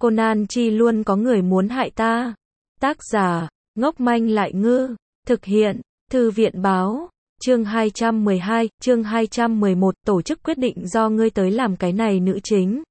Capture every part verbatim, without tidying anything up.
Conan chi luôn có người muốn hại ta. Tác giả, ngốc manh lại ngư. Thực hiện, Thư viện báo. Chương hai trăm mười hai, chương hai trăm mười một, tổ chức quyết định do ngươi tới làm cái này nữ chính.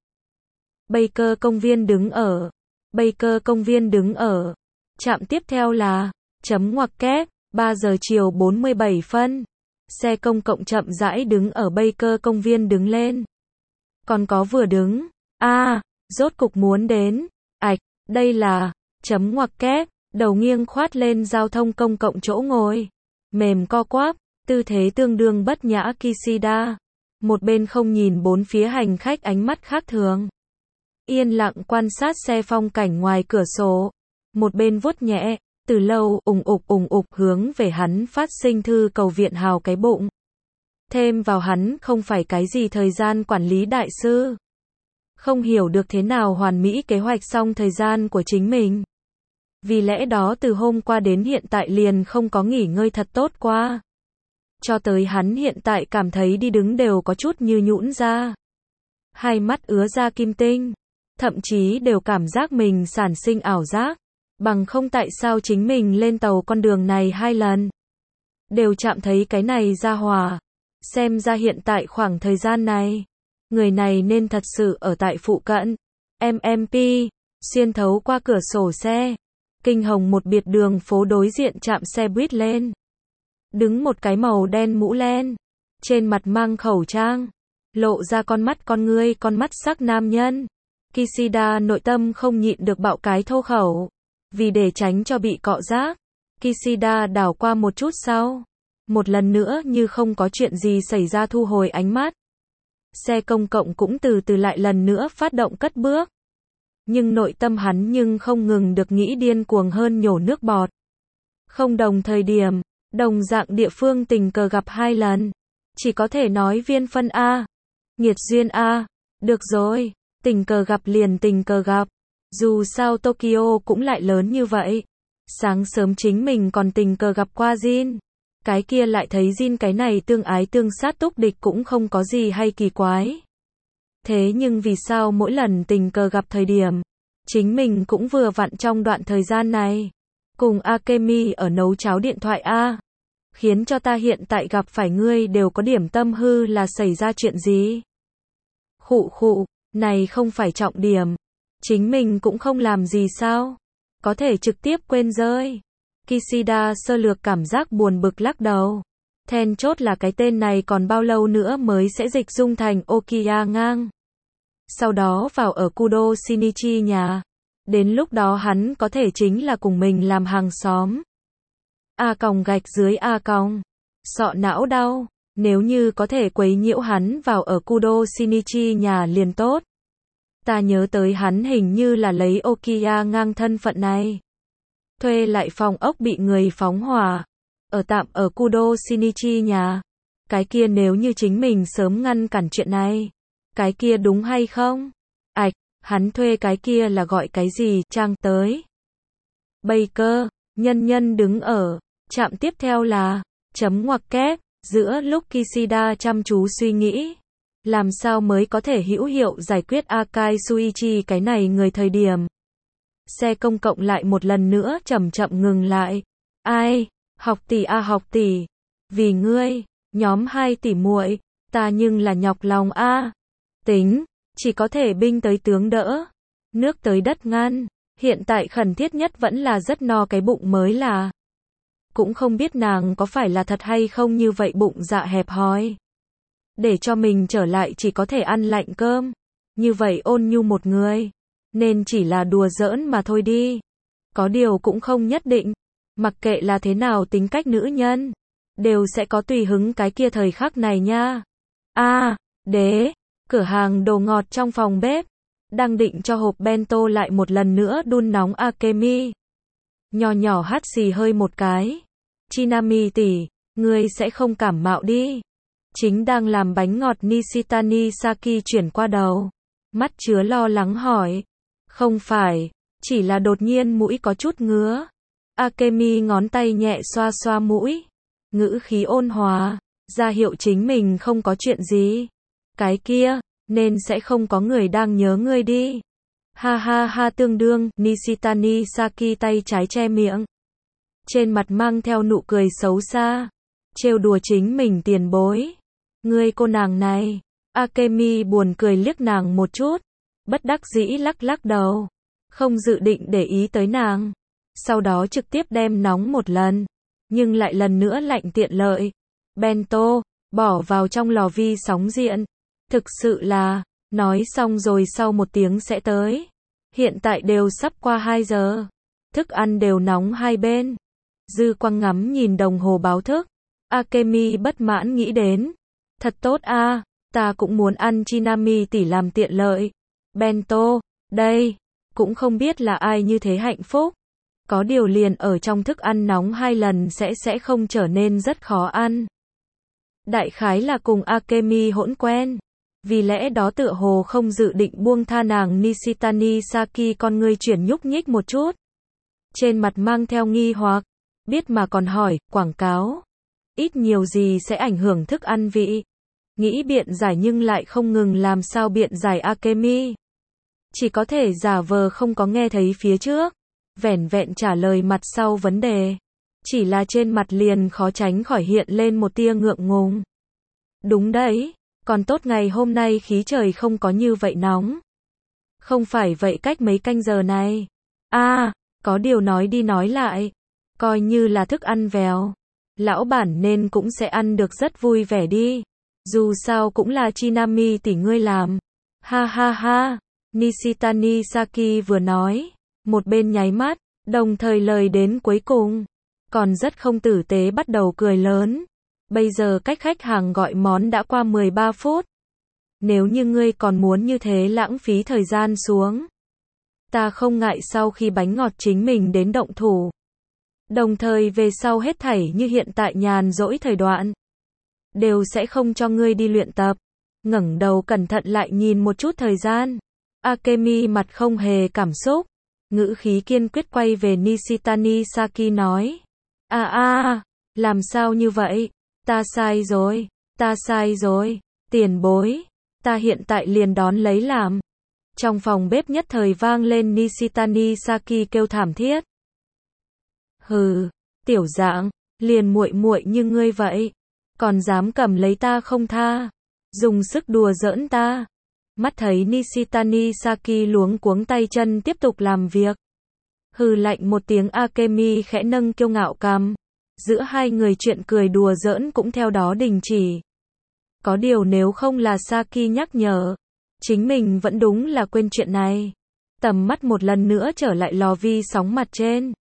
Baker công viên đứng ở. Baker công viên đứng ở. Trạm tiếp theo là, chấm ngoặc kép, ba giờ chiều bốn mươi bảy phân. Xe công cộng chậm rãi đứng ở Baker công viên đứng lên. Còn có vừa đứng. A, à, rốt cục muốn đến. Ảch, đây là, chấm ngoặc kép, đầu nghiêng khoát lên giao thông công cộng chỗ ngồi. Mềm co quắp, tư thế tương đương bất nhã Kishida. Một bên không nhìn bốn phía hành khách ánh mắt khác thường. Yên lặng quan sát xe phong cảnh ngoài cửa sổ. Một bên vuốt nhẹ, từ lâu ùng ục ùng ục hướng về hắn phát sinh thư cầu viện hào cái bụng. Thêm vào hắn không phải cái gì thời gian quản lý đại sư. Không hiểu được thế nào hoàn mỹ kế hoạch xong thời gian của chính mình. Vì lẽ đó từ hôm qua đến hiện tại liền không có nghỉ ngơi thật tốt qua. Cho tới hắn hiện tại cảm thấy đi đứng đều có chút như nhũn ra. Hai mắt ứa ra kim tinh. Thậm chí đều cảm giác mình sản sinh ảo giác. Bằng không tại sao chính mình lên tàu con đường này hai lần. Đều chạm thấy cái này ra hòa. Xem ra hiện tại khoảng thời gian này. Người này nên thật sự ở tại phụ cận. em em pê. Xuyên thấu qua cửa sổ xe. Kinh hồng một biệt đường phố đối diện chạm xe buýt lên. Đứng một cái màu đen mũ len. Trên mặt mang khẩu trang. Lộ ra con mắt con ngươi con mắt sắc nam nhân. Kishida nội tâm không nhịn được bạo cái thô khẩu. Vì để tránh cho bị cọ rác. Kishida đảo qua một chút sau. Một lần nữa như không có chuyện gì xảy ra thu hồi ánh mắt. Xe công cộng cũng từ từ lại lần nữa phát động cất bước. Nhưng nội tâm hắn nhưng không ngừng được nghĩ điên cuồng hơn nhổ nước bọt. Không đồng thời điểm, đồng dạng địa phương tình cờ gặp hai lần. Chỉ có thể nói viên phân A. Nghiệt duyên A. Được rồi, tình cờ gặp liền tình cờ gặp. Dù sao Tokyo cũng lại lớn như vậy. Sáng sớm chính mình còn tình cờ gặp qua Jin. Cái kia lại thấy Jin cái này tương ái tương sát túc địch cũng không có gì hay kỳ quái. Thế nhưng vì sao mỗi lần tình cờ gặp thời điểm, chính mình cũng vừa vặn trong đoạn thời gian này. Cùng Akemi ở nấu cháo điện thoại A. Khiến cho ta hiện tại gặp phải ngươi đều có điểm tâm hư là xảy ra chuyện gì? Khụ khụ, này không phải trọng điểm. Chính mình cũng không làm gì sao? Có thể trực tiếp quên rơi. Kishida sơ lược cảm giác buồn bực lắc đầu. Then chốt là cái tên này còn bao lâu nữa mới sẽ dịch dung thành Okiya ngang. Sau đó vào ở Kudo Shinichi nhà. Đến lúc đó hắn có thể chính là cùng mình làm hàng xóm. A còng gạch dưới A còng. Sọ não đau. Nếu như có thể quấy nhiễu hắn vào ở Kudo Shinichi nhà liền tốt. Ta nhớ tới hắn hình như là lấy Okiya ngang thân phận này. Thuê lại phòng ốc bị người phóng hỏa. Ở tạm ở Kudo Shinichi nhà. Cái kia nếu như chính mình sớm ngăn cản chuyện này. Cái kia đúng hay không? Ảch, hắn thuê cái kia là gọi cái gì? Trang tới. Baker, nhân nhân đứng ở. Trạm tiếp theo là, chấm ngoặc kép. Giữa lúc Kishida chăm chú suy nghĩ. Làm sao mới có thể hữu hiệu giải quyết Akai Suichi cái này người thời điểm. Xe công cộng lại một lần nữa chậm chậm ngừng lại. Ai? Học tỷ a học tỷ. Vì ngươi, nhóm hai tỷ muội, ta nhưng là nhọc lòng a. Tính, chỉ có thể binh tới tướng đỡ. Nước tới đất ngăn. Hiện tại khẩn thiết nhất vẫn là rất no cái bụng mới là. Cũng không biết nàng có phải là thật hay không như vậy bụng dạ hẹp hòi. Để cho mình trở lại chỉ có thể ăn lạnh cơm. Như vậy ôn nhu một người. Nên chỉ là đùa giỡn mà thôi đi. Có điều cũng không nhất định. Mặc kệ là thế nào tính cách nữ nhân. Đều sẽ có tùy hứng cái kia thời khắc này nha. A, à, đế. Cửa hàng đồ ngọt trong phòng bếp. Đang định cho hộp bento lại một lần nữa đun nóng Akemi. Nhỏ nhỏ hắt xì hơi một cái. Chinami tỷ, ngươi sẽ không cảm mạo đi. Chính đang làm bánh ngọt Nishitani Saki chuyển qua đầu. Mắt chứa lo lắng hỏi. Không phải, chỉ là đột nhiên mũi có chút ngứa. Akemi ngón tay nhẹ xoa xoa mũi. Ngữ khí ôn hòa, ra hiệu chính mình không có chuyện gì. Cái kia, nên sẽ không có người đang nhớ ngươi đi. Ha ha ha tương đương, Nishitani Saki tay trái che miệng. Trên mặt mang theo nụ cười xấu xa. Trêu đùa chính mình tiền bối. Ngươi cô nàng này. Akemi buồn cười liếc nàng một chút. Bất đắc dĩ lắc lắc đầu. Không dự định để ý tới nàng. Sau đó trực tiếp đem nóng một lần. Nhưng lại lần nữa lạnh tiện lợi. Bento, bỏ vào trong lò vi sóng điện. Thực sự là, nói xong rồi sau một tiếng sẽ tới. Hiện tại đều sắp qua hai giờ. Thức ăn đều nóng hai bên. Dư Quang ngắm nhìn đồng hồ báo thức. Akemi bất mãn nghĩ đến. Thật tốt a, à, ta cũng muốn ăn Chinami tỷ làm tiện lợi. Bento, đây, cũng không biết là ai như thế hạnh phúc. Có điều liền ở trong thức ăn nóng hai lần sẽ sẽ không trở nên rất khó ăn. Đại khái là cùng Akemi hỗn quen. Vì lẽ đó tựa hồ không dự định buông tha nàng Nishitani Saki con ngươi chuyển nhúc nhích một chút. Trên mặt mang theo nghi hoặc. Biết mà còn hỏi, quảng cáo. Ít nhiều gì sẽ ảnh hưởng thức ăn vị. Nghĩ biện giải nhưng lại không ngừng làm sao biện giải Akemi. Chỉ có thể giả vờ không có nghe thấy phía trước. Vẻn vẹn trả lời mặt sau vấn đề. Chỉ là trên mặt liền khó tránh khỏi hiện lên một tia ngượng ngùng. Đúng đấy, còn tốt ngày hôm nay khí trời không có như vậy nóng. Không phải vậy cách mấy canh giờ này. A, à, có điều nói đi nói lại. Coi như là thức ăn vèo. Lão bản nên cũng sẽ ăn được rất vui vẻ đi. Dù sao cũng là Chinami tỷ ngươi làm. Ha ha ha. Nishitani Saki vừa nói. Một bên nháy mắt. Đồng thời lời đến cuối cùng. Còn rất không tử tế bắt đầu cười lớn. Bây giờ cách khách hàng gọi món đã qua mười ba phút. Nếu như ngươi còn muốn như thế lãng phí thời gian xuống. Ta không ngại sau khi bánh ngọt chính mình đến động thủ. Đồng thời về sau hết thảy như hiện tại nhàn rỗi thời đoạn. Đều sẽ không cho ngươi đi luyện tập. Ngẩng đầu cẩn thận lại nhìn một chút thời gian. Akemi mặt không hề cảm xúc. Ngữ khí kiên quyết quay về Nishitani Saki nói. À à, làm sao như vậy? Ta sai rồi, ta sai rồi, tiền bối. Ta hiện tại liền đón lấy làm. Trong phòng bếp nhất thời vang lên Nishitani Saki kêu thảm thiết. Hừ, tiểu dạng, liền muội muội như ngươi vậy. Còn dám cầm lấy ta không tha. Dùng sức đùa giỡn ta. Mắt thấy Nishitani Saki luống cuống tay chân tiếp tục làm việc. Hừ lạnh một tiếng Akemi khẽ nâng kiêu ngạo cằm. Giữa hai người chuyện cười đùa giỡn cũng theo đó đình chỉ. Có điều nếu không là Saki nhắc nhở. Chính mình vẫn đúng là quên chuyện này. Tầm mắt một lần nữa trở lại lò vi sóng mặt trên.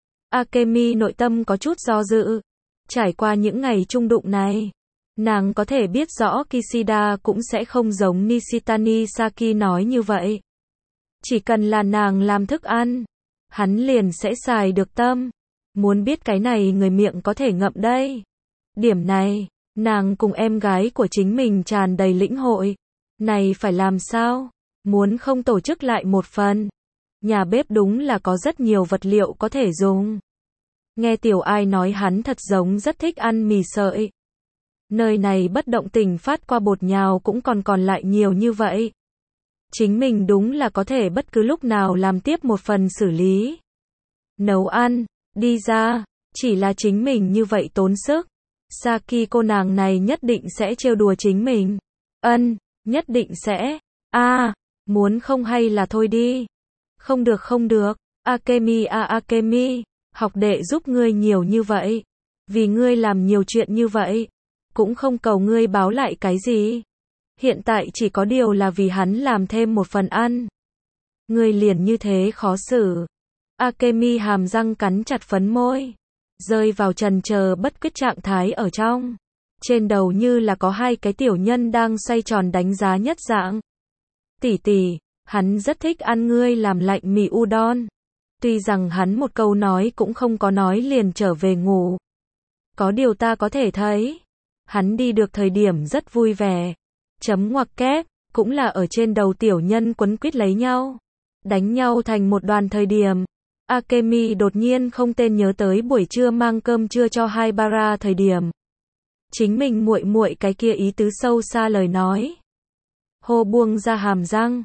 Akemi nội tâm có chút do dự. Trải qua những ngày chung đụng này. Nàng có thể biết rõ Kishida cũng sẽ không giống Nishitani Saki nói như vậy. Chỉ cần là nàng làm thức ăn. Hắn liền sẽ xài được tâm. Muốn biết cái này người miệng có thể ngậm đây. Điểm này, nàng cùng em gái của chính mình tràn đầy lĩnh hội. Này phải làm sao? Muốn không tổ chức lại một phần. Nhà bếp đúng là có rất nhiều vật liệu có thể dùng. Nghe Tiểu Ai nói hắn thật giống rất thích ăn mì sợi. Nơi này bất động tình phát qua bột nhào cũng còn còn lại nhiều như vậy. Chính mình đúng là có thể bất cứ lúc nào làm tiếp một phần xử lý. Nấu ăn, đi ra, chỉ là chính mình như vậy tốn sức. Saki cô nàng này nhất định sẽ trêu đùa chính mình. Ân, nhất định sẽ. A, à, muốn không hay là thôi đi. Không được không được. Akemi a à, Akemi, học đệ giúp ngươi nhiều như vậy. Vì ngươi làm nhiều chuyện như vậy. Cũng không cầu ngươi báo lại cái gì. Hiện tại chỉ có điều là vì hắn làm thêm một phần ăn. Ngươi liền như thế khó xử. Akemi hàm răng cắn chặt phấn môi. Rơi vào trần chờ bất quyết trạng thái ở trong. Trên đầu như là có hai cái tiểu nhân đang xoay tròn đánh giá nhất dạng. Tỷ tỷ, hắn rất thích ăn ngươi làm lạnh mì udon. Tuy rằng hắn một câu nói cũng không có nói liền trở về ngủ. Có điều ta có thể thấy. Hắn đi được thời điểm rất vui vẻ. Chấm ngoặc kép, cũng là ở trên đầu tiểu nhân quấn quýt lấy nhau. Đánh nhau thành một đoàn thời điểm. Akemi đột nhiên không tên nhớ tới buổi trưa mang cơm trưa cho Haibara thời điểm. Chính mình muội muội cái kia ý tứ sâu xa lời nói. Hô buông ra hàm răng.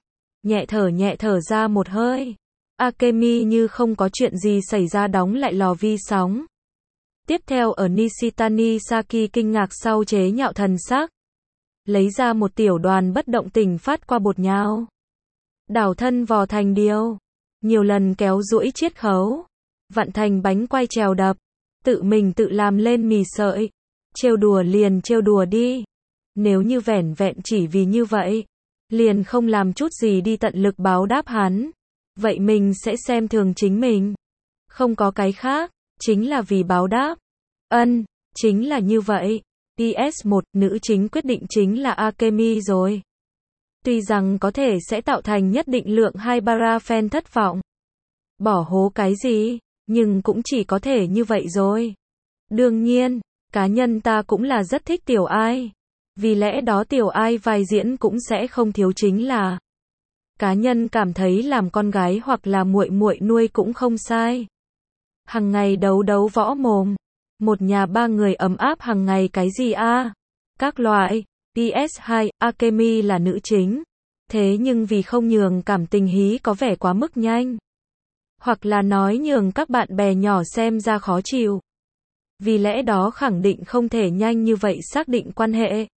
nhẹ thở nhẹ thở ra một hơi. Akemi như không có chuyện gì xảy ra đóng lại lò vi sóng. Tiếp theo ở Nishitani Saki kinh ngạc sau chế nhạo thần sắc. Lấy ra một tiểu đoàn bất động tình phát qua bột nhão. Đảo thân vò thành điêu. Nhiều lần kéo duỗi chiết khấu. Vặn thành bánh quay trèo đập. Tự mình tự làm lên mì sợi. Trêu đùa liền trêu đùa đi. Nếu như vẻn vẹn chỉ vì như vậy, liền không làm chút gì đi tận lực báo đáp hắn. Vậy mình sẽ xem thường chính mình. Không có cái khác, chính là vì báo đáp. Ân, chính là như vậy. pê ét một, nữ chính quyết định chính là Akemi rồi. Tuy rằng có thể sẽ tạo thành nhất định lượng Haibara fan thất vọng. Bỏ hố cái gì, nhưng cũng chỉ có thể như vậy rồi. Đương nhiên, cá nhân ta cũng là rất thích Tiểu Ai. Vì lẽ đó Tiểu Ai vai diễn cũng sẽ không thiếu chính là. Cá nhân cảm thấy làm con gái hoặc là muội muội nuôi cũng không sai. Hằng ngày đấu đấu võ mồm. Một nhà ba người ấm áp hằng ngày cái gì a? Các loại. pê ét hai, Akemi là nữ chính. Thế nhưng vì không nhường cảm tình hí có vẻ quá mức nhanh. Hoặc là nói nhường các bạn bè nhỏ xem ra khó chịu. Vì lẽ đó khẳng định không thể nhanh như vậy xác định quan hệ.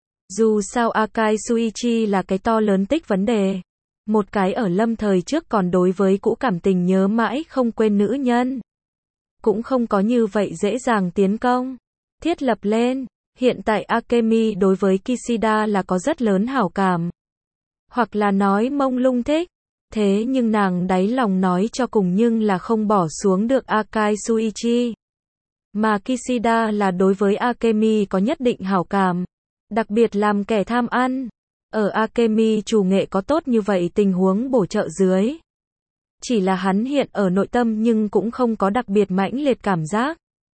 Dù sao Akai Suichi là cái to lớn tích vấn đề. Một cái ở lâm thời trước còn đối với cũ cảm tình nhớ mãi không quên nữ nhân. Cũng không có như vậy dễ dàng tiến công. Thiết lập lên. Hiện tại Akemi đối với Kishida là có rất lớn hảo cảm. Hoặc là nói mông lung thích. Thế nhưng nàng đáy lòng nói cho cùng nhưng là không bỏ xuống được Akai Suichi. Mà Kishida là đối với Akemi có nhất định hảo cảm. Đặc biệt làm kẻ tham ăn. Ở Akemi chủ nghệ có tốt như vậy tình huống bổ trợ dưới. Chỉ là hắn hiện ở nội tâm nhưng cũng không có đặc biệt mãnh liệt cảm giác.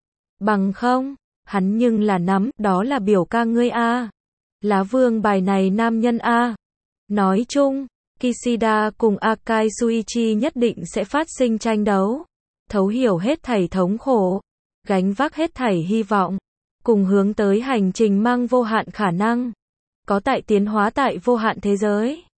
Bằng không, hắn nhưng là nắm, đó là biểu ca ngươi a. Lá vương bài này nam nhân a. Nói chung, Kishida cùng Akai Suichi nhất định sẽ phát sinh tranh đấu. Thấu hiểu hết thảy thống khổ. Gánh vác hết thảy hy vọng. Cùng hướng tới hành trình mang vô hạn khả năng. Có tại tiến hóa tại vô hạn thế giới.